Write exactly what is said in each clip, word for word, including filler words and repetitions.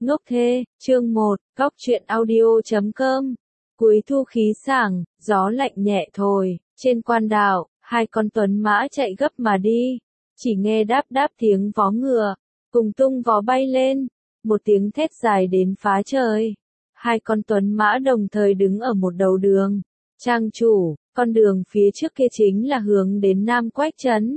Ngốc thê, chương một, Cóc truyện audio chấm com. Cuối thu khí sảng, gió lạnh nhẹ thổi, trên quan đảo, hai con tuấn mã chạy gấp mà đi. Chỉ nghe đáp đáp tiếng vó ngựa, cùng tung vó bay lên, một tiếng thét dài đến phá trời. Hai con tuấn mã đồng thời đứng ở một đầu đường. Trang chủ, con đường phía trước kia chính là hướng đến Nam Quách Trấn.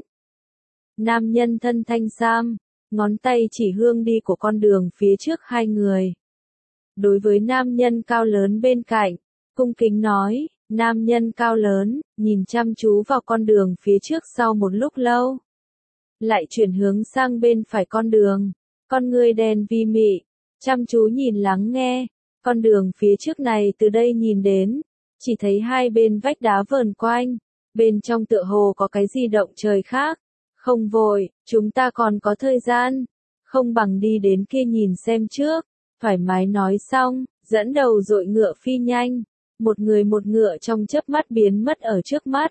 Nam nhân thân thanh sam, ngón tay chỉ hướng đi của con đường phía trước hai người. Đối với nam nhân cao lớn bên cạnh, cung kính nói, nam nhân cao lớn, nhìn chăm chú vào con đường phía trước sau một lúc lâu. Lại chuyển hướng sang bên phải con đường, con người đen vi mị, chăm chú nhìn lắng nghe, con đường phía trước này từ đây nhìn đến, chỉ thấy hai bên vách đá vờn quanh, bên trong tựa hồ có cái gì động trời khác. Không vội, chúng ta còn có thời gian, không bằng đi đến kia nhìn xem trước, thoải mái nói xong, dẫn đầu dội ngựa phi nhanh, một người một ngựa trong chớp mắt biến mất ở trước mắt.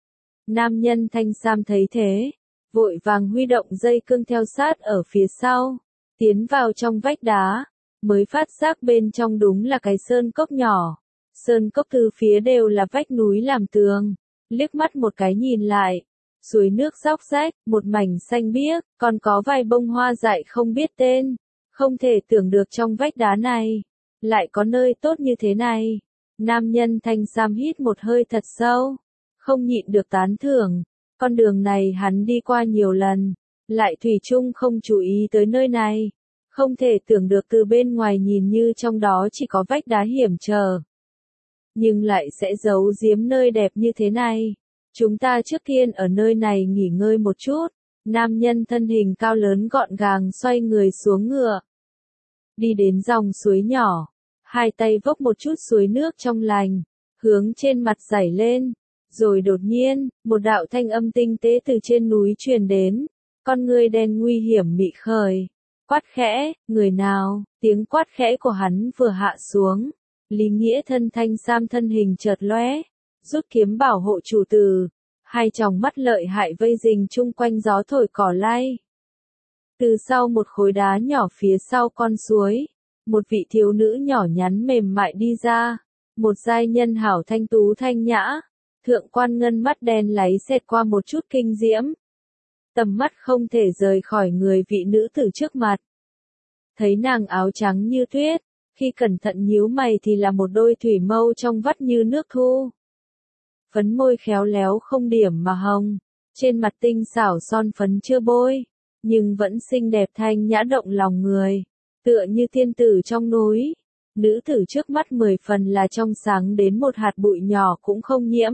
Nam nhân thanh sam thấy thế, vội vàng huy động dây cương theo sát ở phía sau, tiến vào trong vách đá, mới phát giác bên trong đúng là cái sơn cốc nhỏ, sơn cốc từ phía đều là vách núi làm tường, liếc mắt một cái nhìn lại. Suối nước róc rách, một mảnh xanh biếc, còn có vài bông hoa dại không biết tên. Không thể tưởng được trong vách đá này, lại có nơi tốt như thế này. Nam nhân thanh sam hít một hơi thật sâu, không nhịn được tán thưởng. Con đường này hắn đi qua nhiều lần, lại thủy chung không chú ý tới nơi này. Không thể tưởng được từ bên ngoài nhìn như trong đó chỉ có vách đá hiểm trở. Nhưng lại sẽ giấu giếm nơi đẹp như thế này. Chúng ta trước tiên ở nơi này nghỉ ngơi một chút. Nam nhân thân hình cao lớn gọn gàng xoay người xuống ngựa. Đi đến dòng suối nhỏ. Hai tay vốc một chút suối nước trong lành. Hướng trên mặt dảy lên. Rồi đột nhiên, một đạo thanh âm tinh tế từ trên núi truyền đến. Con người đen nguy hiểm mị khởi. Quát khẽ, người nào, tiếng quát khẽ của hắn vừa hạ xuống. Lý Nghĩa thân thanh sam thân hình chợt lóe. Rút kiếm bảo hộ chủ tử, hai tròng mắt lợi hại vây rình chung quanh gió thổi cỏ lay. Từ sau một khối đá nhỏ phía sau con suối, một vị thiếu nữ nhỏ nhắn mềm mại đi ra, một giai nhân hảo thanh tú thanh nhã, thượng quan ngân mắt đen láy xẹt qua một chút kinh diễm. Tầm mắt không thể rời khỏi người vị nữ tử trước mặt. Thấy nàng áo trắng như tuyết, khi cẩn thận nhíu mày thì là một đôi thủy mâu trong vắt như nước thu. Phấn môi khéo léo không điểm mà hồng, trên mặt tinh xảo son phấn chưa bôi, nhưng vẫn xinh đẹp thanh nhã động lòng người, tựa như tiên tử trong núi. Nữ tử trước mắt mười phần là trong sáng đến một hạt bụi nhỏ cũng không nhiễm.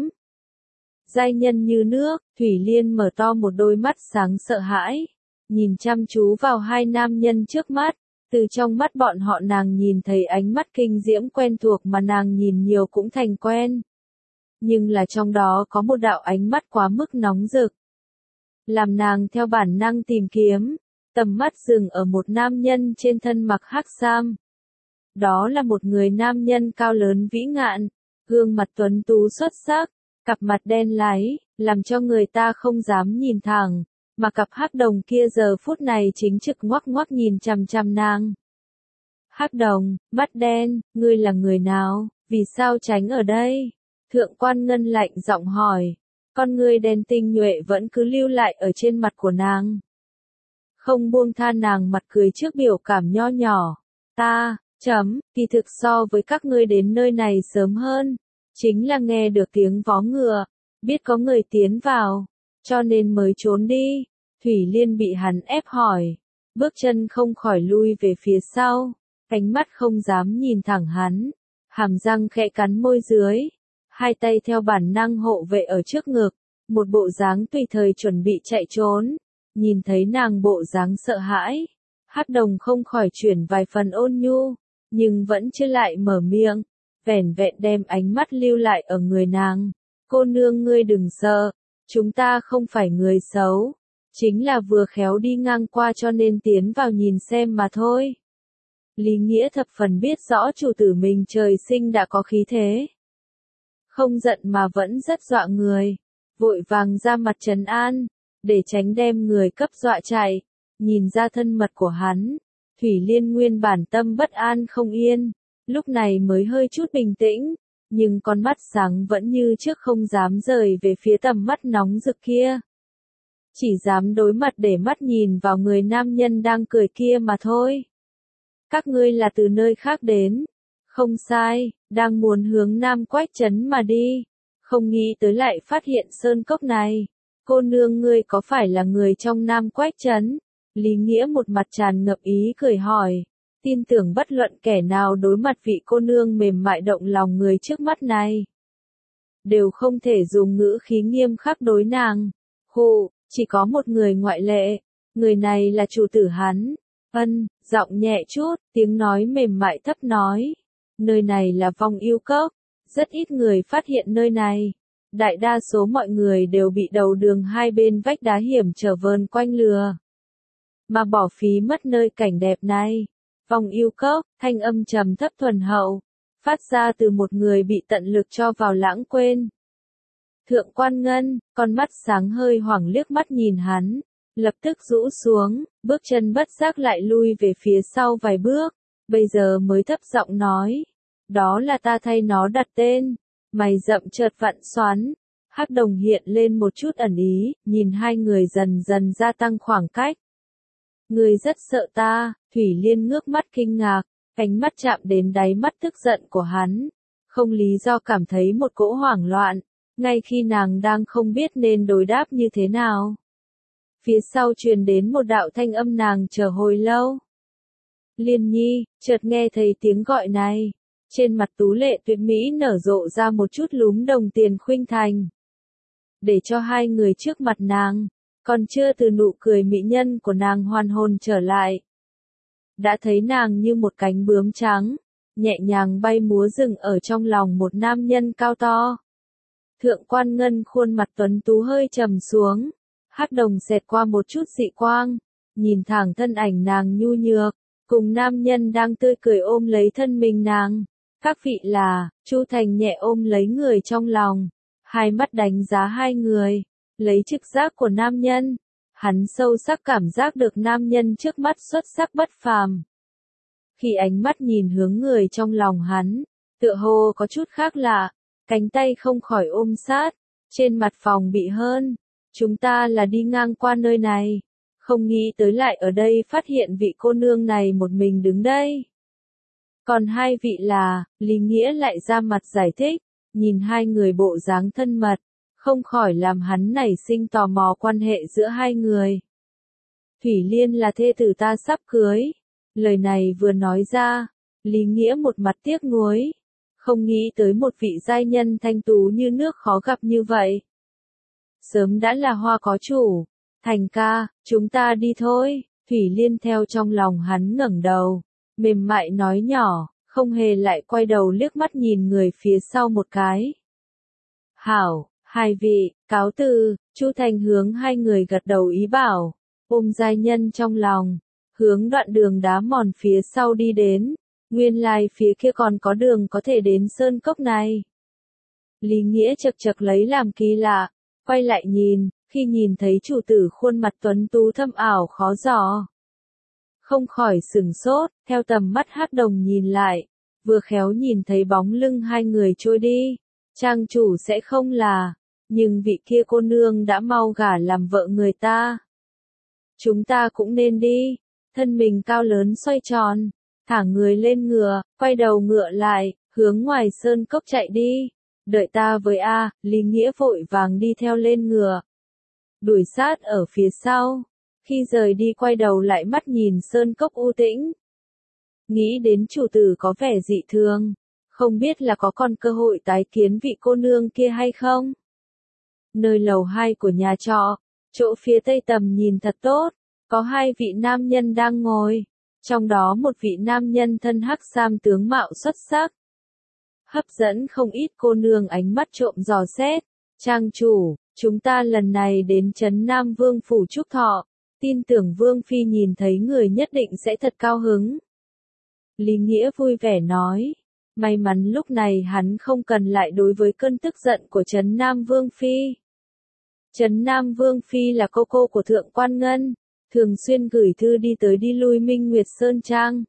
Giai nhân như nước, Thủy Liên mở to một đôi mắt sáng sợ hãi, nhìn chăm chú vào hai nam nhân trước mắt, từ trong mắt bọn họ nàng nhìn thấy ánh mắt kinh diễm quen thuộc mà nàng nhìn nhiều cũng thành quen. Nhưng là trong đó có một đạo ánh mắt quá mức nóng rực. Làm nàng theo bản năng tìm kiếm, tầm mắt dừng ở một nam nhân trên thân mặc hắc sam. Đó là một người nam nhân cao lớn vĩ ngạn, gương mặt tuấn tú xuất sắc, cặp mặt đen láy, làm cho người ta không dám nhìn thẳng, mà cặp hắc đồng kia giờ phút này chính trực ngoắc ngoắc nhìn chằm chằm nàng. Hắc đồng, mắt đen, ngươi là người nào, vì sao tránh ở đây? Thượng quan ngân lạnh giọng hỏi, con người đen tinh nhuệ vẫn cứ lưu lại ở trên mặt của nàng. Không buông tha nàng mặt cười trước biểu cảm nho nhỏ, ta, chấm, kỳ thực so với các ngươi đến nơi này sớm hơn, chính là nghe được tiếng vó ngựa, biết có người tiến vào, cho nên mới trốn đi. Thủy Liên bị hắn ép hỏi, bước chân không khỏi lui về phía sau, ánh mắt không dám nhìn thẳng hắn, hàm răng khẽ cắn môi dưới. Hai tay theo bản năng hộ vệ ở trước ngực, một bộ dáng tùy thời chuẩn bị chạy trốn, nhìn thấy nàng bộ dáng sợ hãi, hắc đồng không khỏi chuyển vài phần ôn nhu, nhưng vẫn chưa lại mở miệng, vẻn vẹn đem ánh mắt lưu lại ở người nàng. Cô nương ngươi đừng sợ, chúng ta không phải người xấu, chính là vừa khéo đi ngang qua cho nên tiến vào nhìn xem mà thôi. Lý Nghĩa thập phần biết rõ chủ tử mình trời sinh đã có khí thế. Không giận mà vẫn rất dọa người, vội vàng ra mặt trấn an, để tránh đem người cấp dọa chạy, nhìn ra thân mật của hắn. Thủy Liên nguyên bản tâm bất an không yên, lúc này mới hơi chút bình tĩnh, nhưng con mắt sáng vẫn như trước không dám rời về phía tầm mắt nóng rực kia. Chỉ dám đối mặt để mắt nhìn vào người nam nhân đang cười kia mà thôi. Các ngươi là từ nơi khác đến. Không sai, đang muốn hướng Nam Quách Trấn mà đi. Không nghĩ tới lại phát hiện sơn cốc này. Cô nương ngươi có phải là người trong Nam Quách Trấn? Lý Nghĩa một mặt tràn ngập ý cười hỏi. Tin tưởng bất luận kẻ nào đối mặt vị cô nương mềm mại động lòng người trước mắt này, đều không thể dùng ngữ khí nghiêm khắc đối nàng. Hù, chỉ có một người ngoại lệ. Người này là chủ tử hắn. Ân, giọng nhẹ chút, tiếng nói mềm mại thấp nói. Nơi này là Vong Yêu Cốc. Rất ít người phát hiện nơi này. Đại đa số mọi người đều bị đầu đường hai bên vách đá hiểm trở vờn quanh lừa, mà bỏ phí mất nơi cảnh đẹp này. Vong Yêu Cốc, thanh âm trầm thấp thuần hậu, phát ra từ một người bị tận lực cho vào lãng quên. Thượng Quan Ngân, con mắt sáng hơi hoảng liếc mắt nhìn hắn, lập tức rũ xuống, bước chân bất giác lại lui về phía sau vài bước, bây giờ mới thấp giọng nói, đó là ta thay nó đặt tên. Mày rậm chợt vặn xoắn, Hắc Đồng hiện lên một chút ẩn ý, nhìn hai người dần dần gia tăng khoảng cách. Ngươi rất sợ ta. Thủy Liên ngước mắt kinh ngạc, ánh mắt chạm đến đáy mắt tức giận của hắn, không lý do cảm thấy một cỗ hoảng loạn, ngay khi nàng đang không biết nên đối đáp như thế nào. Phía sau truyền đến một đạo thanh âm nàng chờ hồi lâu. Liên Nhi, chợt nghe thấy tiếng gọi này, trên mặt tú lệ tuyệt mỹ nở rộ ra một chút lúm đồng tiền khuynh thành. Để cho hai người trước mặt nàng, còn chưa từ nụ cười mỹ nhân của nàng hoàn hồn trở lại, đã thấy nàng như một cánh bướm trắng, nhẹ nhàng bay múa dừng ở trong lòng một nam nhân cao to. Thượng Quan Ngân khuôn mặt tuấn tú hơi trầm xuống, Hắc Đồng xẹt qua một chút dị quang, nhìn thẳng thân ảnh nàng nhu nhược, cùng nam nhân đang tươi cười ôm lấy thân mình nàng. Các vị là, Chu Thành nhẹ ôm lấy người trong lòng, hai mắt đánh giá hai người, lấy trực giác của nam nhân. Hắn sâu sắc cảm giác được nam nhân trước mắt xuất sắc bất phàm. Khi ánh mắt nhìn hướng người trong lòng hắn, tựa hồ có chút khác lạ, cánh tay không khỏi ôm sát, trên mặt phòng bị hơn. Chúng ta là đi ngang qua nơi này, không nghĩ tới lại ở đây phát hiện vị cô nương này một mình đứng đây. Còn hai vị là, Lý Nghĩa lại ra mặt giải thích, nhìn hai người bộ dáng thân mật, không khỏi làm hắn nảy sinh tò mò quan hệ giữa hai người. Thủy Liên là thê tử ta sắp cưới. Lời này vừa nói ra, Lý Nghĩa một mặt tiếc nuối, không nghĩ tới một vị giai nhân thanh tú như nước khó gặp như vậy. Sớm đã là hoa có chủ. Thành ca, chúng ta đi thôi. Thủy Liên theo trong lòng hắn ngẩng đầu, mềm mại nói nhỏ, không hề lại quay đầu liếc mắt nhìn người phía sau một cái. Hảo, hai vị, cáo từ. Chu Thành hướng hai người gật đầu ý bảo, ôm giai nhân trong lòng, hướng đoạn đường đá mòn phía sau đi đến. Nguyên lai phía kia còn có đường có thể đến sơn cốc này. Lý Nghĩa chật chật lấy làm kỳ lạ, quay lại nhìn, khi nhìn thấy chủ tử khuôn mặt tuấn tú thâm ảo khó dò, không khỏi sửng sốt, theo tầm mắt Hắc Đồng nhìn lại, vừa khéo nhìn thấy bóng lưng hai người trôi đi. Trang chủ sẽ không là, nhưng vị kia cô nương đã mau gả làm vợ người ta. Chúng ta cũng nên đi. Thân mình cao lớn xoay tròn, thả người lên ngựa, quay đầu ngựa lại, hướng ngoài sơn cốc chạy đi. Đợi ta với A. Lý Nghĩa vội vàng đi theo lên ngựa, đuổi sát ở phía sau. Khi rời đi quay đầu lại mắt nhìn sơn cốc u tĩnh, nghĩ đến chủ tử có vẻ dị thường, không biết là có còn cơ hội tái kiến vị cô nương kia hay không. Nơi lầu hai của nhà trọ, chỗ phía tây tầm nhìn thật tốt, có hai vị nam nhân đang ngồi, trong đó một vị nam nhân thân hắc sam tướng mạo xuất sắc, hấp dẫn không ít cô nương ánh mắt trộm dò xét. Trang chủ, chúng ta lần này đến trấn Nam Vương phủ chúc thọ, tin tưởng Vương Phi nhìn thấy người nhất định sẽ thật cao hứng. Lý Nghĩa vui vẻ nói, may mắn lúc này hắn không cần lại đối với cơn tức giận của trấn Nam Vương Phi. Trấn Nam Vương Phi là cô cô của Thượng Quan Ngân, thường xuyên gửi thư đi tới đi lui Minh Nguyệt Sơn Trang.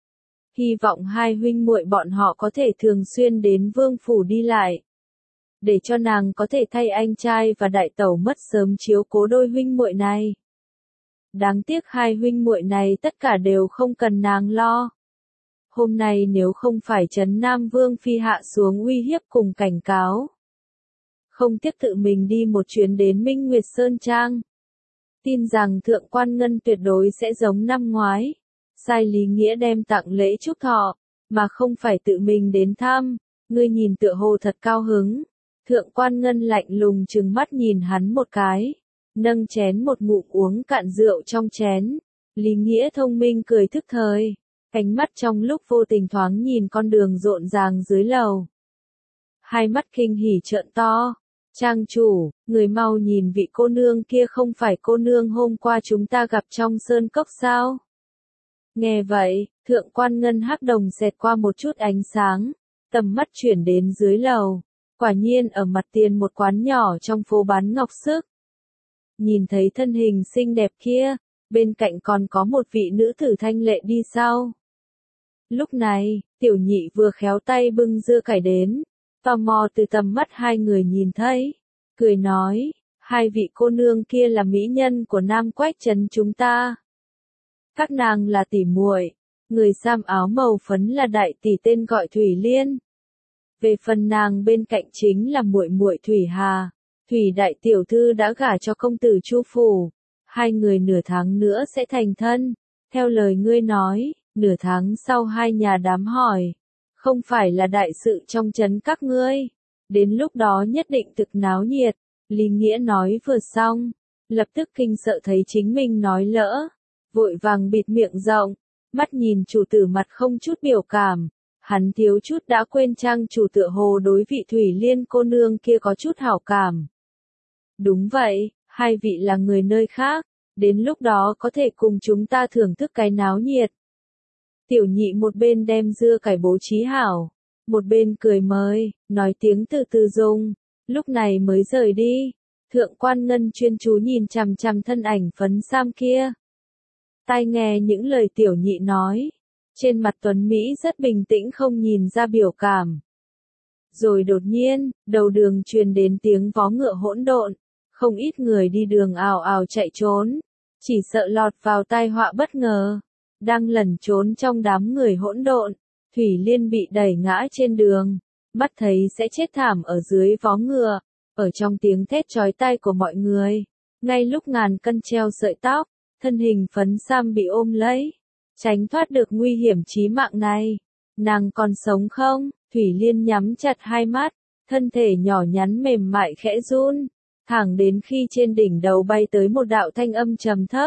Hy vọng hai huynh muội bọn họ có thể thường xuyên đến vương phủ đi lại, để cho nàng có thể thay anh trai và đại tẩu mất sớm chiếu cố đôi huynh muội này. Đáng tiếc hai huynh muội này tất cả đều không cần nàng lo. Hôm nay nếu không phải Trấn Nam Vương Phi hạ xuống uy hiếp cùng cảnh cáo, không tiếc tự mình đi một chuyến đến Minh Nguyệt Sơn Trang, tin rằng Thượng Quan Ngân tuyệt đối sẽ giống năm ngoái, sai Lý Nghĩa đem tặng lễ chúc thọ, mà không phải tự mình đến thăm. Ngươi nhìn tựa hồ thật cao hứng. Thượng Quan Ngân lạnh lùng trừng mắt nhìn hắn một cái, nâng chén một ngụm uống cạn rượu trong chén. Lý Nghĩa thông minh cười thức thời, ánh mắt trong lúc vô tình thoáng nhìn con đường rộn ràng dưới lầu. Hai mắt kinh hỉ trợn to. Trang chủ, người mau nhìn vị cô nương kia, không phải cô nương hôm qua chúng ta gặp trong sơn cốc sao? Nghe vậy, Thượng Quan Ngân hắc đồng xẹt qua một chút ánh sáng, tầm mắt chuyển đến dưới lầu. Quả nhiên ở mặt tiền một quán nhỏ trong phố bán ngọc sức. Nhìn thấy thân hình xinh đẹp kia, bên cạnh còn có một vị nữ tử thanh lệ đi sau. Lúc này, tiểu nhị vừa khéo tay bưng dưa cải đến, tò mò từ tầm mắt hai người nhìn thấy, cười nói, hai vị cô nương kia là mỹ nhân của Nam Quách trấn chúng ta. Các nàng là tỷ muội, người sam áo màu phấn là đại tỷ tên gọi Thủy Liên. Về phần nàng bên cạnh chính là muội muội Thủy Hà, Thủy đại tiểu thư đã gả cho công tử Chu phủ, hai người nửa tháng nữa sẽ thành thân. Theo lời ngươi nói, nửa tháng sau hai nhà đám hỏi, không phải là đại sự trong trấn các ngươi, đến lúc đó nhất định thực náo nhiệt. Lý Nghĩa nói vừa xong, lập tức kinh sợ thấy chính mình nói lỡ, vội vàng bịt miệng rộng, mắt nhìn chủ tử mặt không chút biểu cảm, hắn thiếu chút đã quên Trang chủ tựa hồ đối vị Thủy Liên cô nương kia có chút hảo cảm. Đúng vậy, hai vị là người nơi khác, đến lúc đó có thể cùng chúng ta thưởng thức cái náo nhiệt. Tiểu nhị một bên đem dưa cải bố trí hảo, một bên cười mời, nói tiếng từ từ dùng, lúc này mới rời đi. Thượng Quan Ngân chuyên chú nhìn chằm chằm thân ảnh phấn sam kia. Tai nghe những lời tiểu nhị nói, trên mặt Tuấn Mỹ rất bình tĩnh không nhìn ra biểu cảm. Rồi đột nhiên, đầu đường truyền đến tiếng vó ngựa hỗn độn, không ít người đi đường ào ào chạy trốn, chỉ sợ lọt vào tai họa bất ngờ. Đang lẩn trốn trong đám người hỗn độn, Thủy Liên bị đẩy ngã trên đường, mắt thấy sẽ chết thảm ở dưới vó ngựa. Ở trong tiếng thét chói tai của mọi người, ngay lúc ngàn cân treo sợi tóc, thân hình phấn sam bị ôm lấy, tránh thoát được nguy hiểm chí mạng này. Nàng còn sống không? Thủy Liên nhắm chặt hai mắt, thân thể nhỏ nhắn mềm mại khẽ run, thẳng đến khi trên đỉnh đầu bay tới một đạo thanh âm trầm thấp.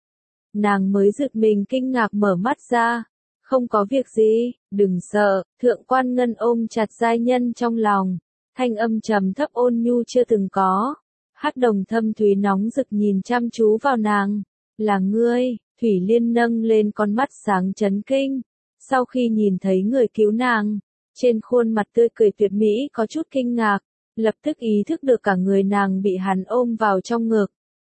Nàng mới giật mình kinh ngạc mở mắt ra. Không có việc gì, đừng sợ. Thượng Quan Ngân ôm chặt giai nhân trong lòng, thanh âm trầm thấp ôn nhu chưa từng có. Hắc đồng thâm thúy nóng rực nhìn chăm chú vào nàng. Là ngươi? Thủy Liên nâng lên con mắt sáng chấn kinh. Sau khi nhìn thấy người cứu nàng, trên khuôn mặt tươi cười tuyệt mỹ có chút kinh ngạc, lập tức ý thức được cả người nàng bị hắn ôm vào trong ngực.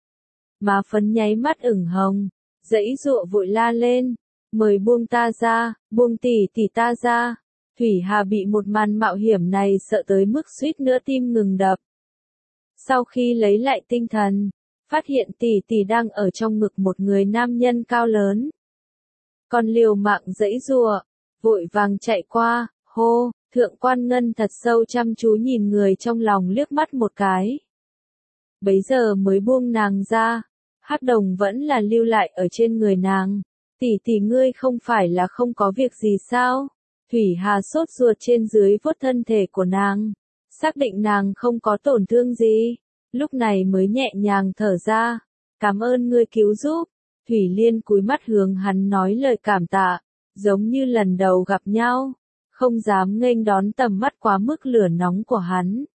Má phấn nháy mắt ửng hồng, dãy dụa vội la lên, mời buông ta ra, buông tỷ tỷ ta ra. Thủy Hà bị một màn mạo hiểm này sợ tới mức suýt nữa tim ngừng đập. Sau khi lấy lại tinh thần, phát hiện tỷ tỷ đang ở trong ngực một người nam nhân cao lớn. Còn liều mạng dãy rùa, vội vàng chạy qua, hô. Thượng Quan Ngân thật sâu chăm chú nhìn người trong lòng liếc mắt một cái. Bấy giờ mới buông nàng ra. Hắc đồng vẫn là lưu lại ở trên người nàng. Tỷ tỷ ngươi không phải là không có việc gì sao? Thủy Hà sốt ruột trên dưới vuốt thân thể của nàng, xác định nàng không có tổn thương gì, lúc này mới nhẹ nhàng thở ra. Cảm ơn ngươi cứu giúp. Thủy Liên cúi mắt hướng hắn nói lời cảm tạ, giống như lần đầu gặp nhau, không dám nghênh đón tầm mắt quá mức lửa nóng của hắn.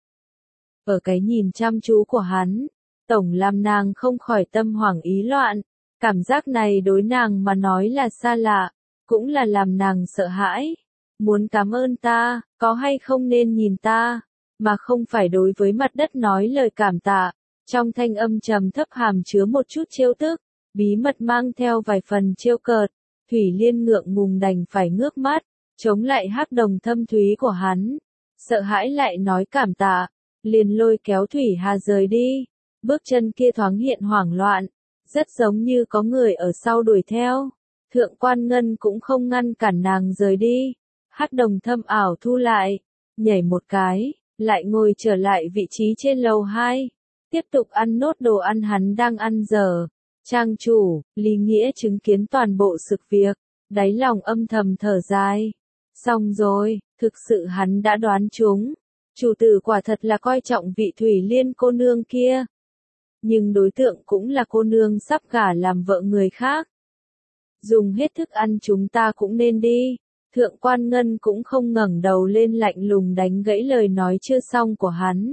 Ở cái nhìn chăm chú của hắn, tổng làm nàng không khỏi tâm hoảng ý loạn, cảm giác này đối nàng mà nói là xa lạ, cũng là làm nàng sợ hãi. Muốn cảm ơn ta, có hay không nên nhìn ta, mà không phải đối với mặt đất nói lời cảm tạ. Trong thanh âm trầm thấp hàm chứa một chút trêu tức, bí mật mang theo vài phần trêu cợt. Thủy Liên ngượng ngùng đành phải ngước mắt, chống lại hắc đồng thâm thúy của hắn. Sợ hãi lại nói cảm tạ, liền lôi kéo Thủy Hà rời đi. Bước chân kia thoáng hiện hoảng loạn, rất giống như có người ở sau đuổi theo. Thượng Quan Ngân cũng không ngăn cản nàng rời đi. Hắc đồng thâm ảo thu lại, nhảy một cái, lại ngồi trở lại vị trí trên lầu hai. Tiếp tục ăn nốt đồ ăn hắn đang ăn dở. Trang chủ, Lý Nghĩa chứng kiến toàn bộ sự việc, đáy lòng âm thầm thở dài. Xong rồi, thực sự hắn đã đoán trúng. Chủ tử quả thật là coi trọng vị Thủy Liên cô nương kia. Nhưng đối tượng cũng là cô nương sắp gả làm vợ người khác. Dùng hết thức ăn chúng ta cũng nên đi. Thượng Quan Ngân cũng không ngẩng đầu lên lạnh lùng đánh gãy lời nói chưa xong của hắn.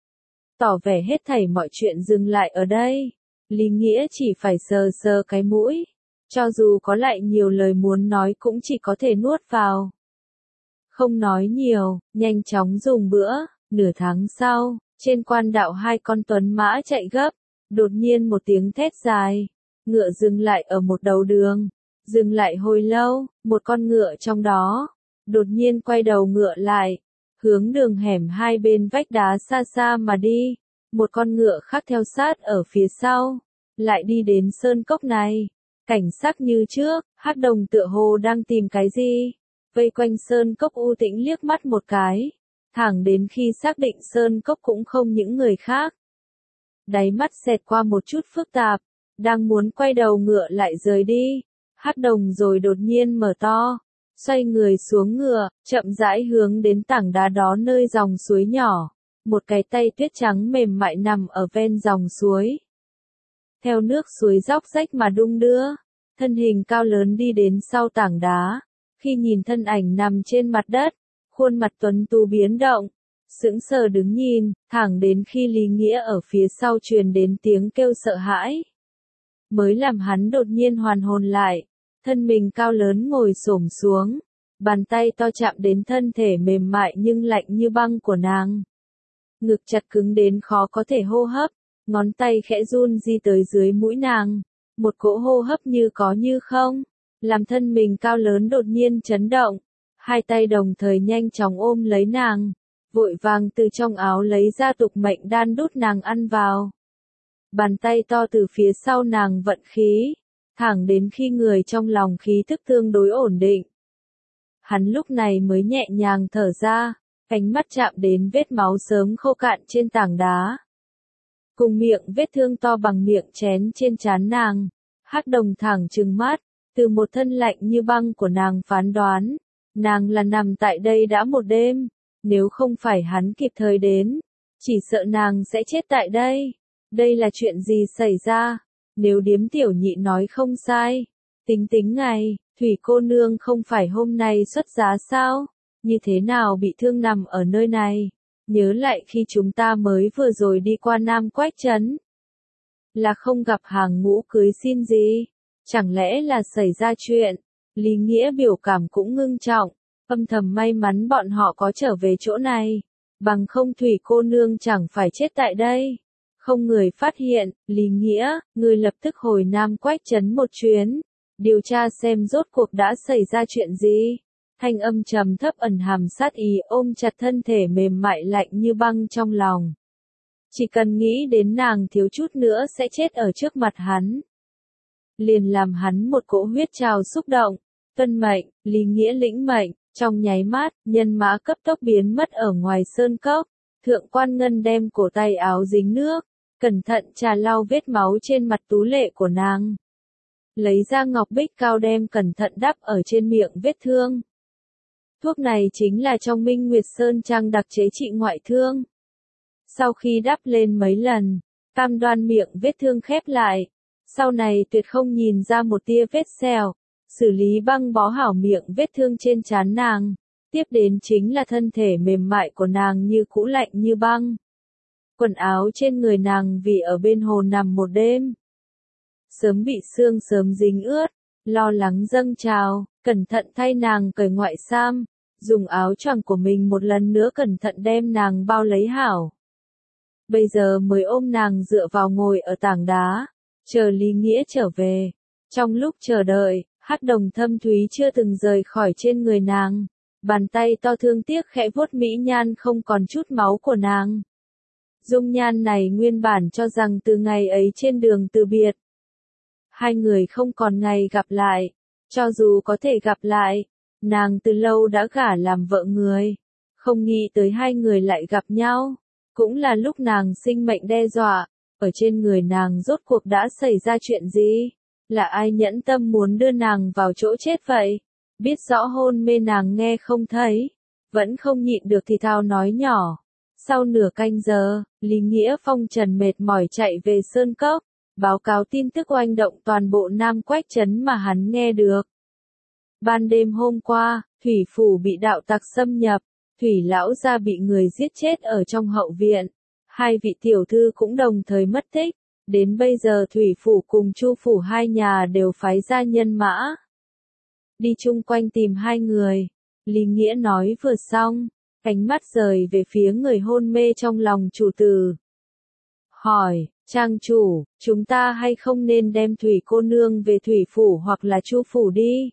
Tỏ vẻ hết thảy mọi chuyện dừng lại ở đây. Lý Nghĩa chỉ phải sờ sờ cái mũi. Cho dù có lại nhiều lời muốn nói cũng chỉ có thể nuốt vào. Không nói nhiều, nhanh chóng dùng bữa. Nửa tháng sau, trên quan đạo hai con tuấn mã chạy gấp. Đột nhiên một tiếng thét dài. Ngựa dừng lại ở một đầu đường. Dừng lại hồi lâu, một con ngựa trong đó. Đột nhiên quay đầu ngựa lại. Hướng đường hẻm hai bên vách đá xa xa mà đi. Một con ngựa khác theo sát ở phía sau. Lại đi đến sơn cốc này. Cảnh sắc như trước, hắc đồng tựa hồ đang tìm cái gì. Vây quanh sơn cốc u tĩnh liếc mắt một cái. Thẳng đến khi xác định sơn cốc cũng không những người khác. Đáy mắt xẹt qua một chút phức tạp. Đang muốn quay đầu ngựa lại rời đi. Hắc đồng rồi đột nhiên mở to. Xoay người xuống ngựa, chậm rãi hướng đến tảng đá đó nơi dòng suối nhỏ. Một cái tay tuyết trắng mềm mại nằm ở ven dòng suối. Theo nước suối róc rách mà đung đưa, thân hình cao lớn đi đến sau tảng đá. Khi nhìn thân ảnh nằm trên mặt đất, khuôn mặt tuấn tú biến động, sững sờ đứng nhìn, thẳng đến khi Lý Nghĩa ở phía sau truyền đến tiếng kêu sợ hãi. Mới làm hắn đột nhiên hoàn hồn lại, thân mình cao lớn ngồi xổm xuống, bàn tay to chạm đến thân thể mềm mại nhưng lạnh như băng của nàng. Ngực chặt cứng đến khó có thể hô hấp, ngón tay khẽ run di tới dưới mũi nàng, một cỗ hô hấp như có như không, làm thân mình cao lớn đột nhiên chấn động, hai tay đồng thời nhanh chóng ôm lấy nàng, vội vàng từ trong áo lấy ra tục mệnh đan đút nàng ăn vào. Bàn tay to từ phía sau nàng vận khí, thẳng đến khi người trong lòng khí thức tương đối ổn định. Hắn lúc này mới nhẹ nhàng thở ra, ánh mắt chạm đến vết máu sớm khô cạn trên tảng đá. Cùng miệng vết thương to bằng miệng chén trên trán nàng, hắc đồng thẳng trừng mắt, từ một thân lạnh như băng của nàng phán đoán, nàng là nằm tại đây đã một đêm, nếu không phải hắn kịp thời đến, chỉ sợ nàng sẽ chết tại đây. Đây là chuyện gì xảy ra? Nếu điếm tiểu nhị nói không sai, tính tính ngày, Thủy cô nương không phải hôm nay xuất giá sao? Như thế nào bị thương nằm ở nơi này? Nhớ lại khi chúng ta mới vừa rồi đi qua Nam Quách Trấn. Là không gặp hàng ngũ cưới xin gì? Chẳng lẽ là xảy ra chuyện? Lý Nghĩa biểu cảm cũng ngưng trọng, âm thầm may mắn bọn họ có trở về chỗ này. Bằng không Thủy cô nương chẳng phải chết tại đây. Không người phát hiện, Lý Nghĩa, người lập tức hồi Nam Quách Trấn một chuyến. Điều tra xem rốt cuộc đã xảy ra chuyện gì. Thanh âm trầm thấp ẩn hàm sát ý ôm chặt thân thể mềm mại lạnh như băng trong lòng. Chỉ cần nghĩ đến nàng thiếu chút nữa sẽ chết ở trước mặt hắn. Liền làm hắn một cỗ huyết trào xúc động. Tuân mệnh, Lý Nghĩa lĩnh mệnh, trong nháy mắt, nhân mã cấp tốc biến mất ở ngoài sơn cốc. Thượng Quan Ngân đem cổ tay áo dính nước, cẩn thận trà lau vết máu trên mặt tú lệ của nàng. Lấy ra ngọc bích cao đem cẩn thận đắp ở trên miệng vết thương. Thuốc này chính là trong Minh Nguyệt Sơn Trang đặc chế trị ngoại thương. Sau khi đắp lên mấy lần, cam đoan miệng vết thương khép lại. Sau này tuyệt không nhìn ra một tia vết sẹo. Xử lý băng bó hảo miệng vết thương trên trán nàng. Tiếp đến chính là thân thể mềm mại của nàng như cũ lạnh như băng. Quần áo trên người nàng vì ở bên hồ nằm một đêm. Sớm bị sương sớm dính ướt, lo lắng dâng trào, cẩn thận thay nàng cởi ngoại sam, dùng áo choàng của mình một lần nữa cẩn thận đem nàng bao lấy hảo. Bây giờ mới ôm nàng dựa vào ngồi ở tảng đá, chờ Lý Nghĩa trở về. Trong lúc chờ đợi, Hắc Đồng thâm thúy chưa từng rời khỏi trên người nàng. Bàn tay to thương tiếc khẽ vuốt mỹ nhan không còn chút máu của nàng. Dung nhan này nguyên bản cho rằng từ ngày ấy trên đường từ biệt, hai người không còn ngày gặp lại. Cho dù có thể gặp lại, nàng từ lâu đã gả làm vợ người. Không nghĩ tới hai người lại gặp nhau. Cũng là lúc nàng sinh mệnh đe dọa. Ở trên người nàng rốt cuộc đã xảy ra chuyện gì? Là ai nhẫn tâm muốn đưa nàng vào chỗ chết vậy? Biết rõ hôn mê nàng nghe không thấy. Vẫn không nhịn được thì thào nói nhỏ. Sau nửa canh giờ, Lý Nghĩa phong trần mệt mỏi chạy về Sơn Cốc. Báo cáo tin tức oanh động toàn bộ Nam Quách trấn mà hắn nghe được. Ban đêm hôm qua, Thủy Phủ bị đạo tặc xâm nhập. Thủy lão gia bị người giết chết ở trong hậu viện. Hai vị tiểu thư cũng đồng thời mất tích. Đến bây giờ Thủy Phủ cùng Chu Phủ hai nhà đều phái ra nhân mã. Đi chung quanh tìm hai người. Lý Nghĩa nói vừa xong, ánh mắt rời về phía người hôn mê trong lòng chủ tử. Hỏi, trang chủ, chúng ta hay không nên đem Thủy cô nương về Thủy Phủ hoặc là Chu Phủ đi?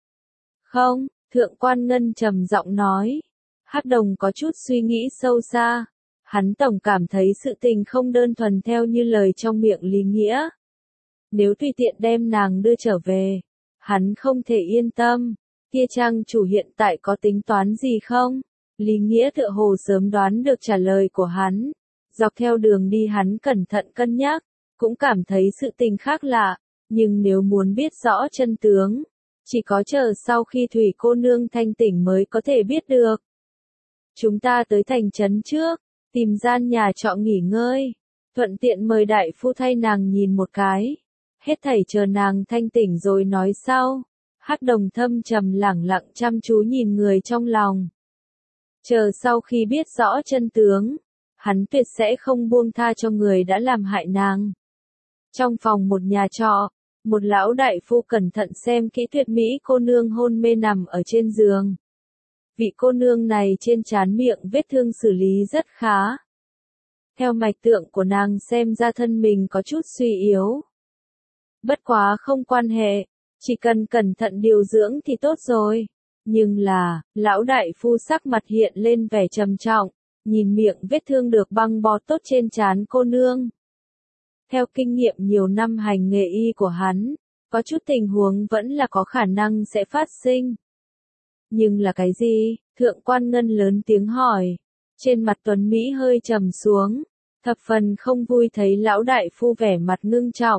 Không, Thượng Quan Ngân trầm giọng nói. Hắc Đồng có chút suy nghĩ sâu xa. Hắn tổng cảm thấy sự tình không đơn thuần theo như lời trong miệng Lý Nghĩa. Nếu tùy tiện đem nàng đưa trở về, hắn không thể yên tâm. Kia trang chủ hiện tại có tính toán gì không? Lý Nghĩa tựa hồ sớm đoán được trả lời của hắn. Dọc theo đường đi hắn cẩn thận cân nhắc, cũng cảm thấy sự tình khác lạ. Nhưng nếu muốn biết rõ chân tướng, chỉ có chờ sau khi Thủy cô nương thanh tỉnh mới có thể biết được. Chúng ta tới thành trấn trước, tìm gian nhà trọ nghỉ ngơi, thuận tiện mời đại phu thay nàng nhìn một cái. Hết thảy chờ nàng thanh tỉnh rồi nói sau. Hắc Đồng thâm trầm lẳng lặng chăm chú nhìn người trong lòng. Chờ sau khi biết rõ chân tướng, hắn tuyệt sẽ không buông tha cho người đã làm hại nàng. Trong phòng một nhà trọ, một lão đại phu cẩn thận xem kỹ tuyệt mỹ cô nương hôn mê nằm ở trên giường. Vị cô nương này trên trán miệng vết thương xử lý rất khá. Theo mạch tượng của nàng xem ra thân mình có chút suy yếu. Bất quá không quan hệ, chỉ cần cẩn thận điều dưỡng thì tốt rồi. Nhưng là, lão đại phu sắc mặt hiện lên vẻ trầm trọng, nhìn miệng vết thương được băng bó tốt trên trán cô nương. Theo kinh nghiệm nhiều năm hành nghề y của hắn, có chút tình huống vẫn là có khả năng sẽ phát sinh. Nhưng là cái gì? Thượng Quan Ngân lớn tiếng hỏi. Trên mặt Tuấn Mỹ hơi trầm xuống, thập phần không vui thấy lão đại phu vẻ mặt ngưng trọng.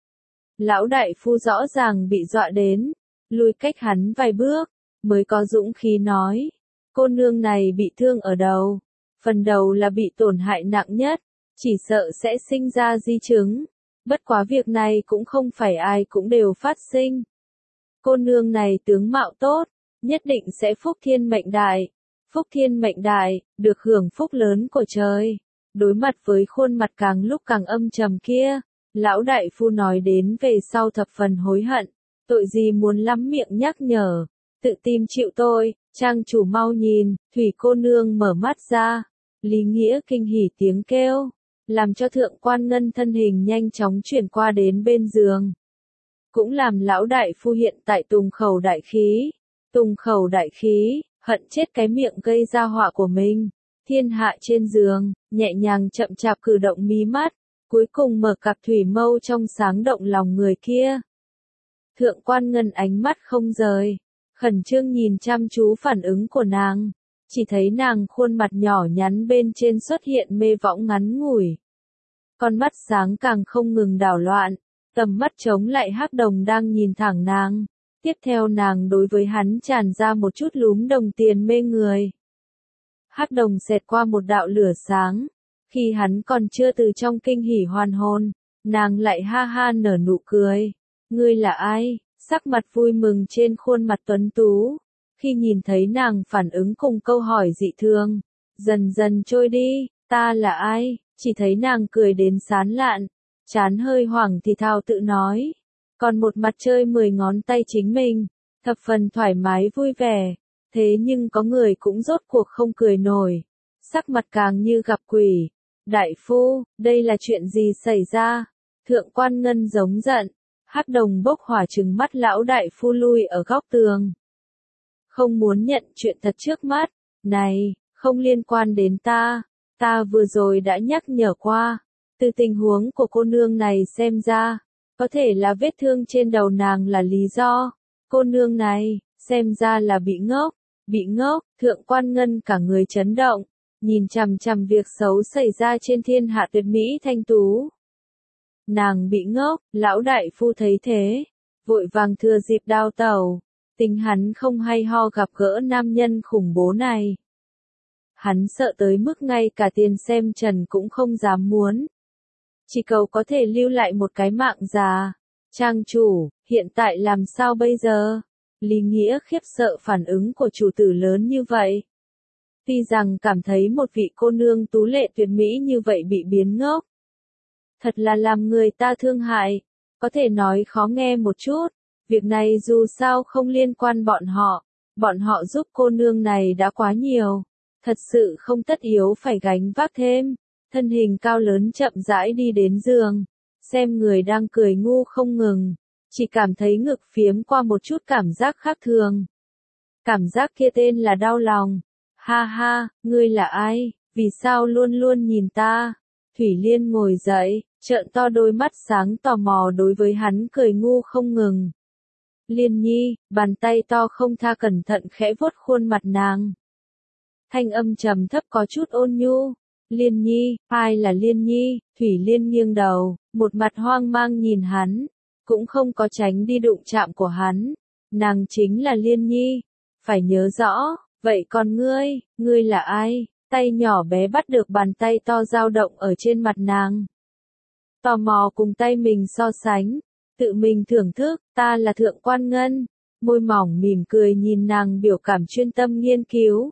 Lão đại phu rõ ràng bị dọa đến, lùi cách hắn vài bước, mới có dũng khí nói. Cô nương này bị thương ở đầu, phần đầu là bị tổn hại nặng nhất, chỉ sợ sẽ sinh ra di chứng. Bất quá việc này cũng không phải ai cũng đều phát sinh. Cô nương này tướng mạo tốt, nhất định sẽ phúc thiên mệnh đại. Phúc thiên mệnh đại, được hưởng phúc lớn của trời. Đối mặt với khuôn mặt càng lúc càng âm trầm kia, lão đại phu nói đến về sau thập phần hối hận. Tội gì muốn lắm miệng nhắc nhở, tự tìm chịu tôi. Trang chủ mau nhìn, Thủy cô nương mở mắt ra. Lý Nghĩa kinh hỉ tiếng kêu, làm cho Thượng Quan Ngân thân hình nhanh chóng chuyển qua đến bên giường. Cũng làm lão đại phu hiện tại tùng khẩu đại khí. Tùng khẩu đại khí, hận chết cái miệng gây ra họa của mình. Thiên Hạ trên giường, nhẹ nhàng chậm chạp cử động mí mắt, cuối cùng mở cặp thủy mâu trong sáng động lòng người kia. Thượng Quan Ngân ánh mắt không rời, khẩn trương nhìn chăm chú phản ứng của nàng, chỉ thấy nàng khuôn mặt nhỏ nhắn bên trên xuất hiện mê võng ngắn ngủi. Con mắt sáng càng không ngừng đảo loạn, tầm mắt chống lại Hắc Đồng đang nhìn thẳng nàng. Tiếp theo nàng đối với hắn tràn ra một chút lúm đồng tiền mê người. Hắc Đồng xẹt qua một đạo lửa sáng. Khi hắn còn chưa từ trong kinh hỉ hoàn hồn, nàng lại ha ha nở nụ cười. Ngươi là ai? Sắc mặt vui mừng trên khuôn mặt tuấn tú. Khi nhìn thấy nàng phản ứng cùng câu hỏi dị thường, dần dần trôi đi. Ta là ai? Chỉ thấy nàng cười đến sán lạn, chán hơi hoảng thì thào tự nói. Còn một mặt chơi mười ngón tay chính mình, thập phần thoải mái vui vẻ. Thế nhưng có người cũng rốt cuộc không cười nổi, sắc mặt càng như gặp quỷ. Đại phu, đây là chuyện gì xảy ra? Thượng Quan Ngân giống giận, Hắc Đồng bốc hỏa trừng mắt lão đại phu lui ở góc tường. Không muốn nhận chuyện thật trước mắt, này, không liên quan đến ta, ta vừa rồi đã nhắc nhở qua, từ tình huống của cô nương này xem ra, có thể là vết thương trên đầu nàng là lý do, cô nương này, xem ra là bị ngốc, bị ngốc, Thượng Quan Ngân cả người chấn động, nhìn chằm chằm việc xấu xảy ra trên thiên hạ tuyệt mỹ thanh tú. Nàng bị ngốc, lão đại phu thấy thế, vội vàng thừa dịp đao tẩu, tính hắn không hay ho gặp gỡ nam nhân khủng bố này. Hắn sợ tới mức ngay cả tiền xem trần cũng không dám muốn. Chỉ cầu có thể lưu lại một cái mạng già. Trang chủ, hiện tại làm sao bây giờ? Lý Nghĩa khiếp sợ phản ứng của chủ tử lớn như vậy. Tuy rằng cảm thấy một vị cô nương tú lệ tuyệt mỹ như vậy bị biến ngốc. Thật là làm người ta thương hại, có thể nói khó nghe một chút, việc này dù sao không liên quan bọn họ, bọn họ giúp cô nương này đã quá nhiều, thật sự không tất yếu phải gánh vác thêm, thân hình cao lớn chậm rãi đi đến giường, xem người đang cười ngu không ngừng, chỉ cảm thấy ngực phiếm qua một chút cảm giác khác thường. Cảm giác kia tên là đau lòng, ha ha, ngươi là ai, vì sao luôn luôn nhìn ta? Thủy Liên ngồi dậy, trợn to đôi mắt sáng tò mò đối với hắn cười ngu không ngừng. Liên Nhi, bàn tay to không tha cẩn thận khẽ vuốt khuôn mặt nàng. Thanh âm trầm thấp có chút ôn nhu. Liên Nhi, ai là Liên Nhi? Thủy Liên nghiêng đầu, một mặt hoang mang nhìn hắn, cũng không có tránh đi đụng chạm của hắn. Nàng chính là Liên Nhi, phải nhớ rõ, vậy còn ngươi, ngươi là ai? Tay nhỏ bé bắt được bàn tay to dao động ở trên mặt nàng. Tò mò cùng tay mình so sánh, tự mình thưởng thức, ta là Thượng Quan Ngân, môi mỏng mỉm cười nhìn nàng biểu cảm chuyên tâm nghiên cứu.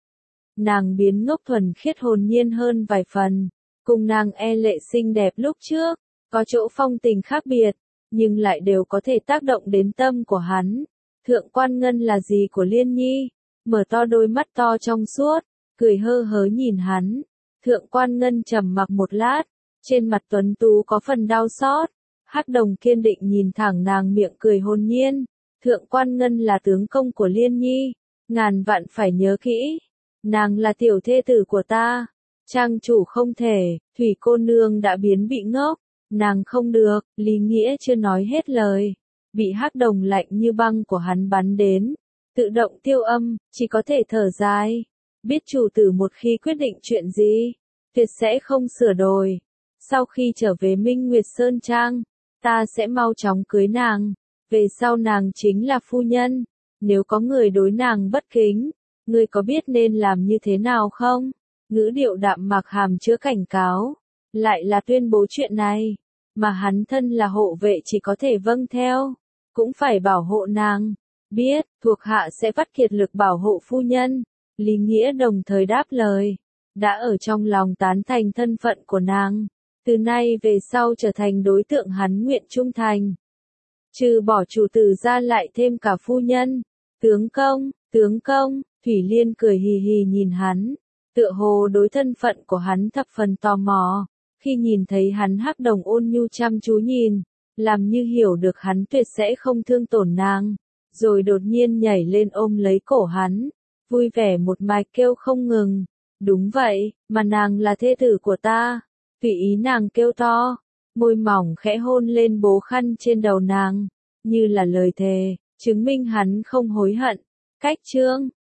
Nàng biến ngốc thuần khiết hồn nhiên hơn vài phần, cùng nàng e lệ xinh đẹp lúc trước, có chỗ phong tình khác biệt, nhưng lại đều có thể tác động đến tâm của hắn. Thượng Quan Ngân là gì của Liên Nhi? Mở to đôi mắt to trong suốt, cười hơ hớ nhìn hắn. Thượng Quan Ngân trầm mặc một lát, trên mặt tuấn tú có phần đau xót. Hắc Đồng kiên định nhìn thẳng nàng miệng cười hồn nhiên. Thượng Quan Ngân là tướng công của Liên Nhi, ngàn vạn phải nhớ kỹ. Nàng là tiểu thê tử của ta. Trang chủ không thể, Thủy cô nương đã biến bị ngốc. Nàng không được, Lý Nghĩa chưa nói hết lời. Bị Hắc Đồng lạnh như băng của hắn bắn đến. Tự động tiêu âm, chỉ có thể thở dài. Biết chủ tử một khi quyết định chuyện gì, tuyệt sẽ không sửa đổi. Sau khi trở về Minh Nguyệt Sơn Trang, ta sẽ mau chóng cưới nàng. Về sau nàng chính là phu nhân. Nếu có người đối nàng bất kính, ngươi có biết nên làm như thế nào không? Ngữ điệu đạm mạc hàm chứa cảnh cáo. Lại là tuyên bố chuyện này. Mà hắn thân là hộ vệ chỉ có thể vâng theo. Cũng phải bảo hộ nàng. Biết, thuộc hạ sẽ vắt kiệt lực bảo hộ phu nhân. Lý Nghĩa đồng thời đáp lời. Đã ở trong lòng tán thành thân phận của nàng. Từ nay về sau trở thành đối tượng hắn nguyện trung thành. Trừ bỏ chủ tử ra lại thêm cả phu nhân. Tướng công, tướng công, Thủy Liên cười hì hì nhìn hắn. Tựa hồ đối thân phận của hắn thập phần tò mò. Khi nhìn thấy hắn Hắc Đồng ôn nhu chăm chú nhìn, làm như hiểu được hắn tuyệt sẽ không thương tổn nàng. Rồi đột nhiên nhảy lên ôm lấy cổ hắn. Vui vẻ một mạch kêu không ngừng. Đúng vậy, mà nàng là thê tử của ta. Tùy ý nàng kêu to, môi mỏng khẽ hôn lên bố khăn trên đầu nàng, như là lời thề, chứng minh hắn không hối hận. Cách chương